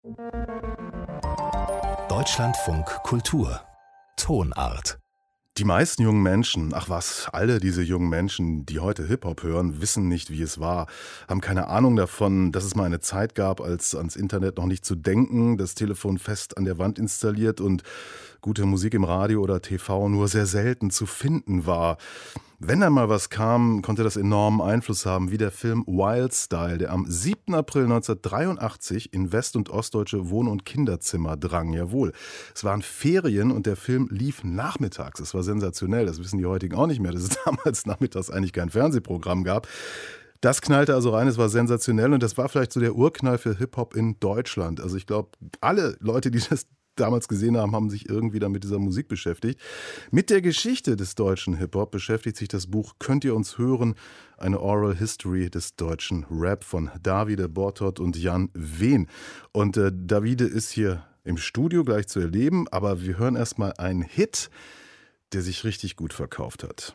Deutschlandfunk Kultur Tonart. Die meisten jungen Menschen, alle diese jungen Menschen, die heute Hip-Hop hören, wissen nicht, wie es war, haben keine Ahnung davon, dass es mal eine Zeit gab, als ans Internet noch nicht zu denken, das Telefon fest an der Wand installiert und gute Musik im Radio oder TV nur sehr selten zu finden war. Wenn dann mal was kam, konnte das enormen Einfluss haben, wie der Film Wild Style, der am 7. April 1983 in west- und ostdeutsche Wohn- und Kinderzimmer drang. Jawohl, es waren Ferien und der Film lief nachmittags. Es war sensationell, das wissen die heutigen auch nicht mehr, dass es damals nachmittags eigentlich kein Fernsehprogramm gab. Das knallte also rein, es war sensationell und das war vielleicht so der Urknall für Hip-Hop in Deutschland. Also ich glaube, alle Leute, die das damals gesehen haben, haben sich irgendwie dann mit dieser Musik beschäftigt. Mit der Geschichte des deutschen Hip-Hop beschäftigt sich das Buch Könnt ihr uns hören? Eine Oral History des deutschen Rap von Davide Bortodt und Jan Wehn. Und Davide ist hier im Studio gleich zu erleben, aber wir hören erstmal einen Hit, der sich richtig gut verkauft hat.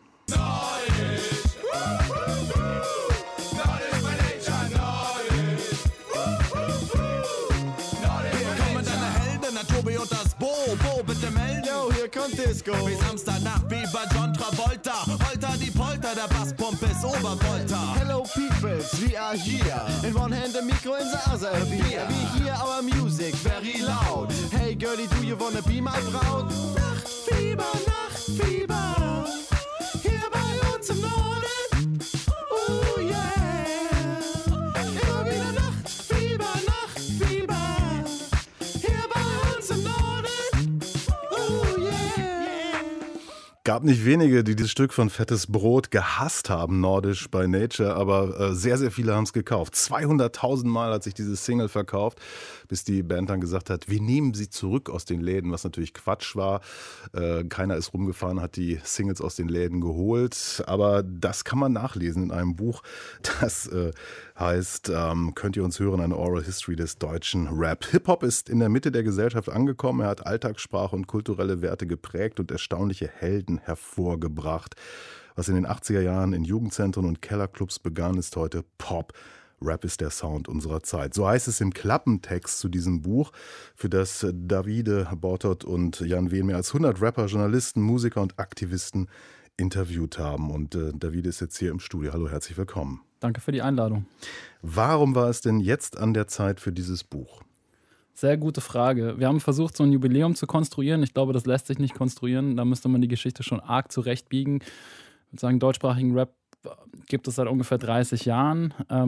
Tobi und das Bo, bitte melden. Yo, hier kommt Disco. Wie Samstagnacht, wie bei John Travolta. Holter die Polter, der Basspump ist Obervolta. Hello peoples, we are here. In one hand the micro, in the other a beer. We hear our music very loud. Hey girlie, do you wanna be my Braut? Nachtfieber, Nachtfieber. Hier bei uns im Norden. Oh yeah. Immer wieder Nachtfieber, Nachtfieber. Gab nicht wenige, die dieses Stück von Fettes Brot gehasst haben, Nordisch by Nature, aber sehr, sehr viele haben es gekauft. 200.000 Mal hat sich diese Single verkauft, bis die Band dann gesagt hat, wir nehmen sie zurück aus den Läden, was natürlich Quatsch war. Keiner ist rumgefahren, hat die Singles aus den Läden geholt, aber das kann man nachlesen in einem Buch, das heißt, könnt ihr uns hören, eine Oral History des deutschen Rap. Hip-Hop ist in der Mitte der Gesellschaft angekommen, er hat Alltagssprache und kulturelle Werte geprägt und erstaunliche Helden hervorgebracht. Was in den 80er Jahren in Jugendzentren und Kellerclubs begann, ist heute Pop. Rap ist der Sound unserer Zeit. So heißt es im Klappentext zu diesem Buch, für das Davide Bortodt und Jan Wehn mehr als 100 Rapper, Journalisten, Musiker und Aktivisten interviewt haben. Und Davide ist jetzt hier im Studio. Hallo, herzlich willkommen. Danke für die Einladung. Warum war es denn jetzt an der Zeit für dieses Buch? Sehr gute Frage. Wir haben versucht, so ein Jubiläum zu konstruieren. Ich glaube, das lässt sich nicht konstruieren. Da müsste man die Geschichte schon arg zurechtbiegen. Ich würde sagen, deutschsprachigen Rap gibt es seit ungefähr 30 Jahren.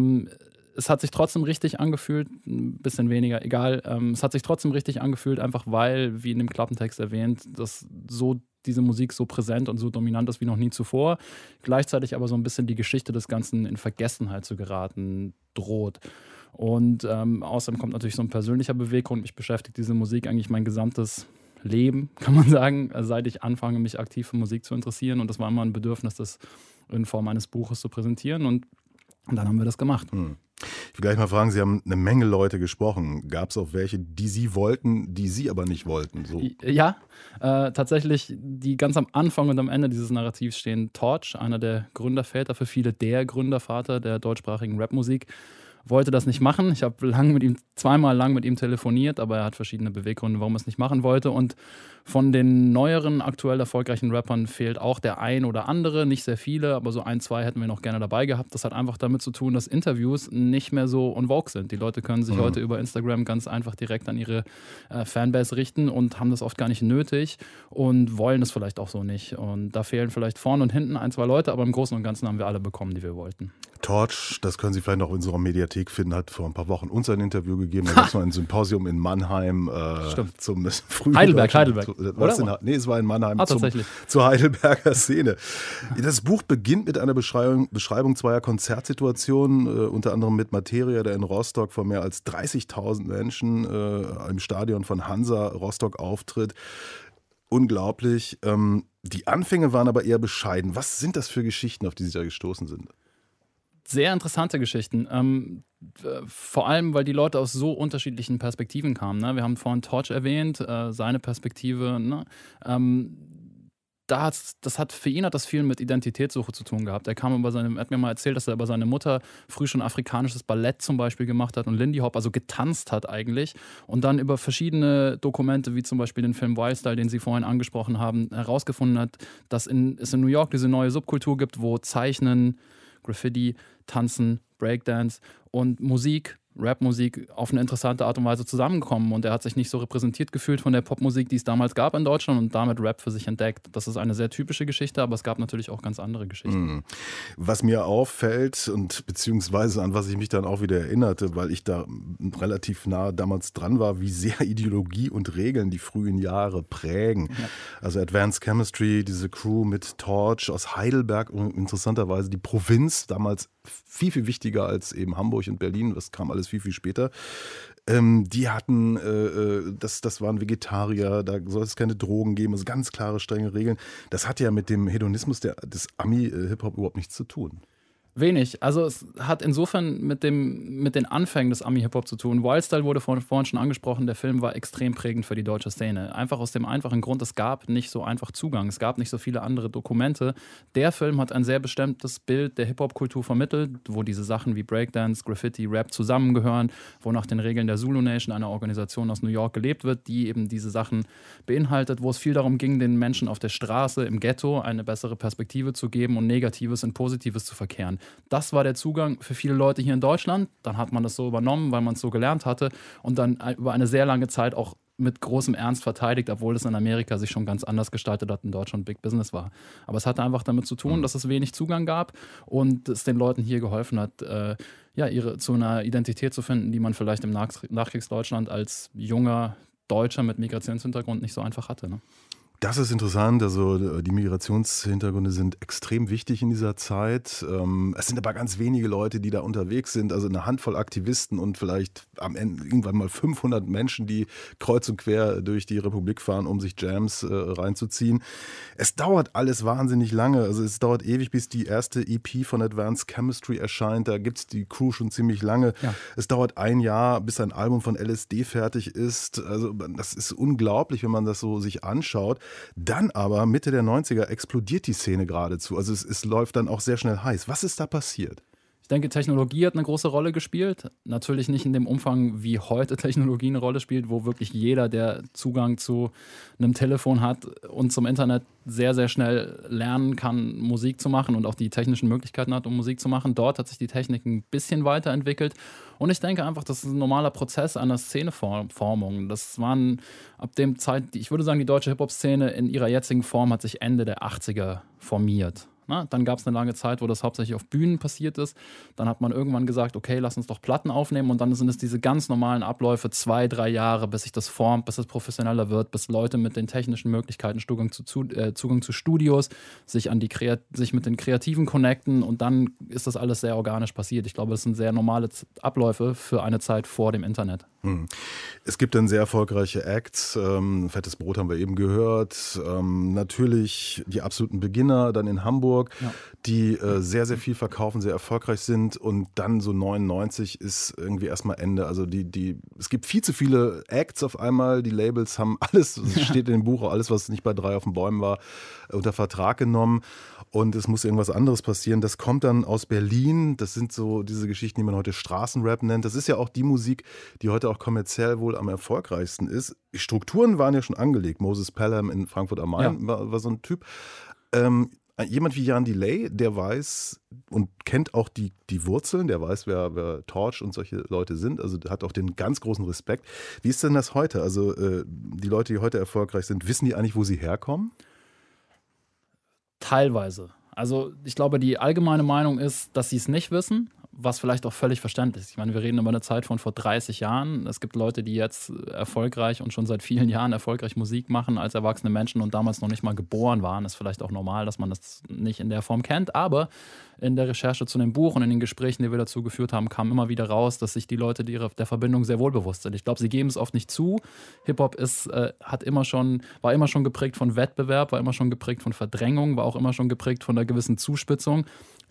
Es hat sich trotzdem richtig angefühlt, ein bisschen weniger, egal. Es hat sich trotzdem richtig angefühlt, einfach weil, wie in dem Klappentext erwähnt, dass so diese Musik so präsent und so dominant ist wie noch nie zuvor. Gleichzeitig aber so ein bisschen die Geschichte des Ganzen in Vergessenheit zu geraten droht. Und außerdem kommt natürlich so ein persönlicher Beweggrund. Mich beschäftigt diese Musik eigentlich mein gesamtes Leben, kann man sagen, seit ich anfange, mich aktiv für Musik zu interessieren. Und das war immer ein Bedürfnis, das in Form eines Buches zu präsentieren. Und dann haben wir das gemacht. Ich will gleich mal fragen, Sie haben eine Menge Leute gesprochen. Gab es auch welche, die Sie wollten, die Sie aber nicht wollten? So. Ja, tatsächlich, die ganz am Anfang und am Ende dieses Narrativs stehen Torch, einer der Gründerväter, für viele der Gründervater der deutschsprachigen Rapmusik. Wollte das nicht machen. Ich habe zweimal lang mit ihm telefoniert, aber er hat verschiedene Beweggründe, warum er es nicht machen wollte. Und von den neueren, aktuell erfolgreichen Rappern fehlt auch der ein oder andere, nicht sehr viele, aber so ein, zwei hätten wir noch gerne dabei gehabt. Das hat einfach damit zu tun, dass Interviews nicht mehr so en vogue sind. Die Leute können sich heute über Instagram ganz einfach direkt an ihre Fanbase richten und haben das oft gar nicht nötig und wollen das vielleicht auch so nicht. Und da fehlen vielleicht vorne und hinten ein, zwei Leute, aber im Großen und Ganzen haben wir alle bekommen, die wir wollten. Torch, das können Sie vielleicht noch in unserer Mediathek finden, hat vor ein paar Wochen uns ein Interview gegeben. Da gab es noch ein Symposium in Mannheim zum frühen Heidelberg. Nee, es war in Mannheim tatsächlich. Zur Heidelberger Szene. Das Buch beginnt mit einer Beschreibung zweier Konzertsituationen, unter anderem mit Materia, der in Rostock vor mehr als 30.000 Menschen im Stadion von Hansa Rostock auftritt. Unglaublich. Die Anfänge waren aber eher bescheiden. Was sind das für Geschichten, auf die Sie da gestoßen sind? Sehr interessante Geschichten. Vor allem, weil die Leute aus so unterschiedlichen Perspektiven kamen. Ne? Wir haben vorhin Torch erwähnt, seine Perspektive. Ne? das hat für ihn hat das viel mit Identitätssuche zu tun gehabt. Er hat mir mal erzählt, dass er über seine Mutter früh schon afrikanisches Ballett zum Beispiel gemacht hat und Lindy Hop, also getanzt hat eigentlich. Und dann über verschiedene Dokumente, wie zum Beispiel den Film Wild Style, den Sie vorhin angesprochen haben, herausgefunden hat, dass es in New York diese neue Subkultur gibt, wo Zeichnen, Graffiti, Tanzen, Breakdance und Musik, Rapmusik auf eine interessante Art und Weise zusammenkommen. Und er hat sich nicht so repräsentiert gefühlt von der Popmusik, die es damals gab in Deutschland und damit Rap für sich entdeckt. Das ist eine sehr typische Geschichte, aber es gab natürlich auch ganz andere Geschichten. Was mir auffällt und beziehungsweise an was ich mich dann auch wieder erinnerte, weil ich da relativ nah damals dran war, wie sehr Ideologie und Regeln die frühen Jahre prägen. Ja. Also Advanced Chemistry, diese Crew mit Torch aus Heidelberg, interessanterweise die Provinz, damals viel, viel wichtiger als eben Hamburg und Berlin, das kam alles viel, viel später. Die hatten, das waren Vegetarier, da soll es keine Drogen geben, also ganz klare, strenge Regeln. Das hat ja mit dem Hedonismus des Ami-Hip-Hop überhaupt nichts zu tun. Wenig. Also es hat insofern mit den Anfängen des Ami-Hip-Hop zu tun. Wild Style wurde vorhin schon angesprochen, der Film war extrem prägend für die deutsche Szene. Einfach aus dem einfachen Grund, es gab nicht so einfach Zugang, es gab nicht so viele andere Dokumente. Der Film hat ein sehr bestimmtes Bild der Hip-Hop-Kultur vermittelt, wo diese Sachen wie Breakdance, Graffiti, Rap zusammengehören, wo nach den Regeln der Zulu Nation, einer Organisation aus New York, gelebt wird, die eben diese Sachen beinhaltet, wo es viel darum ging, den Menschen auf der Straße, im Ghetto eine bessere Perspektive zu geben und Negatives in Positives zu verkehren. Das war der Zugang für viele Leute hier in Deutschland. Dann hat man das so übernommen, weil man es so gelernt hatte und dann über eine sehr lange Zeit auch mit großem Ernst verteidigt, obwohl es in Amerika sich schon ganz anders gestaltet hat, in Deutschland Big Business war. Aber es hatte einfach damit zu tun, dass es wenig Zugang gab und es den Leuten hier geholfen hat, zu einer Identität zu finden, die man vielleicht im Nachkriegsdeutschland als junger Deutscher mit Migrationshintergrund nicht so einfach hatte. Ne? Das ist interessant, also die Migrationshintergründe sind extrem wichtig in dieser Zeit. Es sind aber ganz wenige Leute, die da unterwegs sind, also eine Handvoll Aktivisten und vielleicht am Ende irgendwann mal 500 Menschen, die kreuz und quer durch die Republik fahren, um sich Jams reinzuziehen. Es dauert alles wahnsinnig lange, also es dauert ewig, bis die erste EP von Advanced Chemistry erscheint, da gibt es die Crew schon ziemlich lange. Ja. Es dauert ein Jahr, bis ein Album von LSD fertig ist, also das ist unglaublich, wenn man das so sich anschaut. Dann aber Mitte der 90er explodiert die Szene geradezu. Also es läuft dann auch sehr schnell heiß. Was ist da passiert? Ich denke, Technologie hat eine große Rolle gespielt. Natürlich nicht in dem Umfang, wie heute Technologie eine Rolle spielt, wo wirklich jeder, der Zugang zu einem Telefon hat und zum Internet sehr, sehr schnell lernen kann, Musik zu machen und auch die technischen Möglichkeiten hat, um Musik zu machen. Dort hat sich die Technik ein bisschen weiterentwickelt. Und ich denke einfach, das ist ein normaler Prozess einer Szeneformung. Das waren ab dem Zeit, ich würde sagen, die deutsche Hip-Hop-Szene in ihrer jetzigen Form hat sich Ende der 80er formiert. Na, dann gab es eine lange Zeit, wo das hauptsächlich auf Bühnen passiert ist. Dann hat man irgendwann gesagt, okay, lass uns doch Platten aufnehmen. Und dann sind es diese ganz normalen Abläufe, 2-3 Jahre, bis sich das formt, bis es professioneller wird, bis Leute mit den technischen Möglichkeiten Zugang zu Studios, sich mit den Kreativen connecten. Und dann ist das alles sehr organisch passiert. Ich glaube, das sind sehr normale Abläufe für eine Zeit vor dem Internet. Es gibt dann sehr erfolgreiche Acts. Fettes Brot haben wir eben gehört. Natürlich die absoluten Beginner dann in Hamburg. Ja. Die sehr, sehr viel verkaufen, sehr erfolgreich sind und dann so 99 ist irgendwie erstmal Ende. Also es gibt viel zu viele Acts auf einmal, die Labels haben alles, steht in dem Buch, alles, was nicht bei 3 auf den Bäumen war, unter Vertrag genommen und es muss irgendwas anderes passieren. Das kommt dann aus Berlin, das sind so diese Geschichten, die man heute Straßenrap nennt. Das ist ja auch die Musik, die heute auch kommerziell wohl am erfolgreichsten ist. Die Strukturen waren ja schon angelegt. Moses Pelham in Frankfurt am Main war so ein Typ. Jemand wie Jan Delay, der weiß und kennt auch die Wurzeln, der weiß, wer Torch und solche Leute sind, also der hat auch den ganz großen Respekt. Wie ist denn das heute? Also die Leute, die heute erfolgreich sind, wissen die eigentlich, wo sie herkommen? Teilweise. Also ich glaube, die allgemeine Meinung ist, dass sie es nicht wissen, was vielleicht auch völlig verständlich ist. Ich meine, wir reden über eine Zeit von vor 30 Jahren. Es gibt Leute, die jetzt erfolgreich und schon seit vielen Jahren erfolgreich Musik machen als erwachsene Menschen und damals noch nicht mal geboren waren. Ist vielleicht auch normal, dass man das nicht in der Form kennt, aber in der Recherche zu dem Buch und in den Gesprächen, die wir dazu geführt haben, kam immer wieder raus, dass sich die Leute der Verbindung sehr wohl bewusst sind. Ich glaube, sie geben es oft nicht zu. Hip-Hop war immer schon geprägt von Wettbewerb, war immer schon geprägt von Verdrängung, war auch immer schon geprägt von einer gewissen Zuspitzung.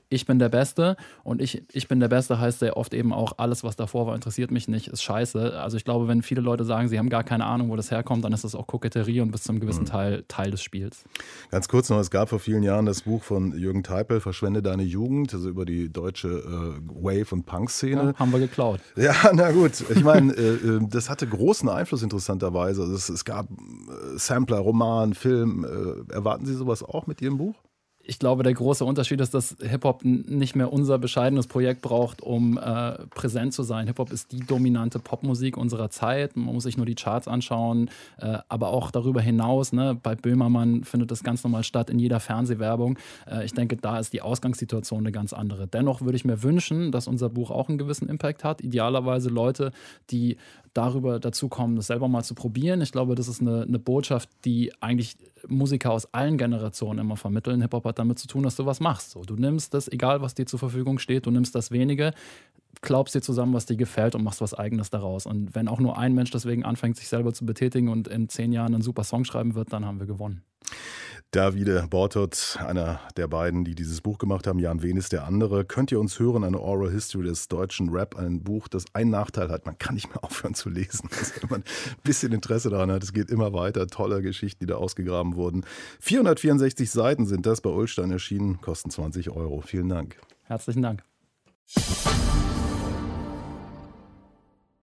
ich bin der Beste und ich bin der Beste heißt sehr oft eben auch, alles, was davor war, interessiert mich nicht, ist scheiße. Also ich glaube, wenn viele Leute sagen, sie haben gar keine Ahnung, wo das herkommt, dann ist das auch Koketterie und bis zu einem gewissen Teil des Spiels. Ganz kurz noch, es gab vor vielen Jahren das Buch von Jürgen Teipel, Verschwende deine Jugend, also über die deutsche Wave- und Punk-Szene. Ja, haben wir geklaut. Ja, na gut. Ich meine, das hatte großen Einfluss interessanterweise. Also es gab Sampler, Roman, Film. Erwarten Sie sowas auch mit Ihrem Buch? Ich glaube, der große Unterschied ist, dass Hip-Hop nicht mehr unser bescheidenes Projekt braucht, um präsent zu sein. Hip-Hop ist die dominante Popmusik unserer Zeit. Man muss sich nur die Charts anschauen, aber auch darüber hinaus. Ne? Bei Böhmermann findet das ganz normal statt, in jeder Fernsehwerbung. Ich denke, da ist die Ausgangssituation eine ganz andere. Dennoch würde ich mir wünschen, dass unser Buch auch einen gewissen Impact hat. Idealerweise Leute, die darüber dazu kommen, das selber mal zu probieren. Ich glaube, das ist eine Botschaft, die eigentlich Musiker aus allen Generationen immer vermitteln. Hip-Hop hat damit zu tun, dass du was machst. So, du nimmst das, egal was dir zur Verfügung steht, du nimmst das Wenige, glaubst dir zusammen, was dir gefällt und machst was Eigenes daraus. Und wenn auch nur ein Mensch deswegen anfängt, sich selber zu betätigen und in 10 Jahren einen super Song schreiben wird, dann haben wir gewonnen. Davide Bortodt, einer der beiden, die dieses Buch gemacht haben, Jan Wehn ist der andere. Könnt ihr uns hören, eine Oral History des deutschen Rap, ein Buch, das einen Nachteil hat, man kann nicht mehr aufhören zu lesen. Also, wenn man ein bisschen Interesse daran hat, es geht immer weiter, tolle Geschichten, die da ausgegraben wurden. 464 Seiten sind das, bei Ullstein erschienen, kosten 20 €. Vielen Dank. Herzlichen Dank.